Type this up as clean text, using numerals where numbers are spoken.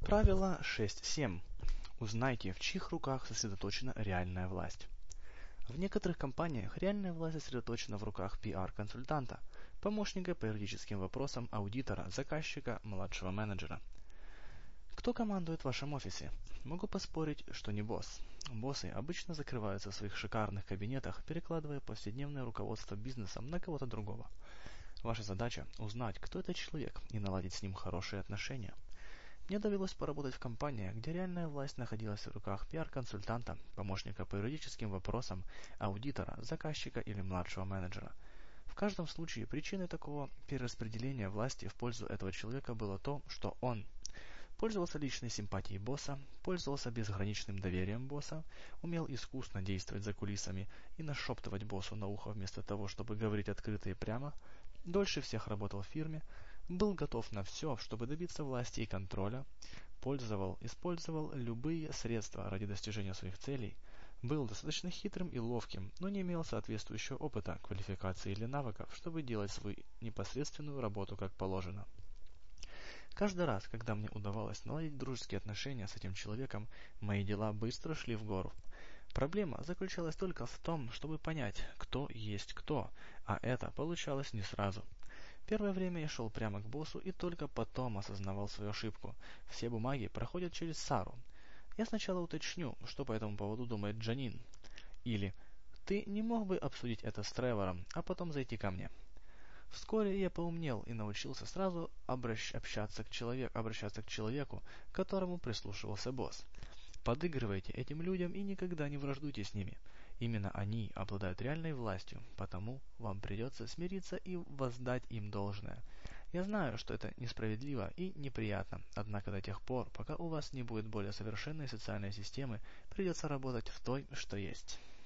Правило 6.7. Узнайте, в чьих руках сосредоточена реальная власть. В некоторых компаниях реальная власть сосредоточена в руках PR-консультанта, помощника по юридическим вопросам, аудитора, заказчика, младшего менеджера. Кто командует в вашем офисе? Могу поспорить, что не босс. Боссы обычно закрываются в своих шикарных кабинетах, перекладывая повседневное руководство бизнесом на кого-то другого. Ваша задача – узнать, кто этот человек, и наладить с ним хорошие отношения. Мне довелось поработать в компаниях, где реальная власть находилась в руках PR-консультанта, помощника по юридическим вопросам, аудитора, заказчика или младшего менеджера. В каждом случае причиной такого перераспределения власти в пользу этого человека было то, что он пользовался личной симпатией босса, пользовался безграничным доверием босса, умел искусно действовать за кулисами и нашептывать боссу на ухо вместо того, чтобы говорить открыто и прямо, дольше всех работал в фирме, был готов на все, чтобы добиться власти и контроля, использовал любые средства ради достижения своих целей, был достаточно хитрым и ловким, но не имел соответствующего опыта, квалификации или навыков, чтобы делать свою непосредственную работу как положено. Каждый раз, когда мне удавалось наладить дружеские отношения с этим человеком, мои дела быстро шли в гору. Проблема заключалась только в том, чтобы понять, кто есть кто, а это получалось не сразу. Первое время я шел прямо к боссу и только потом осознавал свою ошибку. Все бумаги проходят через Сару. Я сначала уточню, что по этому поводу думает Джанин. Или «Ты не мог бы обсудить это с Тревором, а потом зайти ко мне?» Вскоре я поумнел и научился сразу обращаться к человеку, к которому прислушивался босс. Подыгрывайте этим людям и никогда не враждуйте с ними. Именно они обладают реальной властью, потому вам придется смириться и воздать им должное. Я знаю, что это несправедливо и неприятно, однако до тех пор, пока у вас не будет более совершенной социальной системы, придется работать в той, что есть.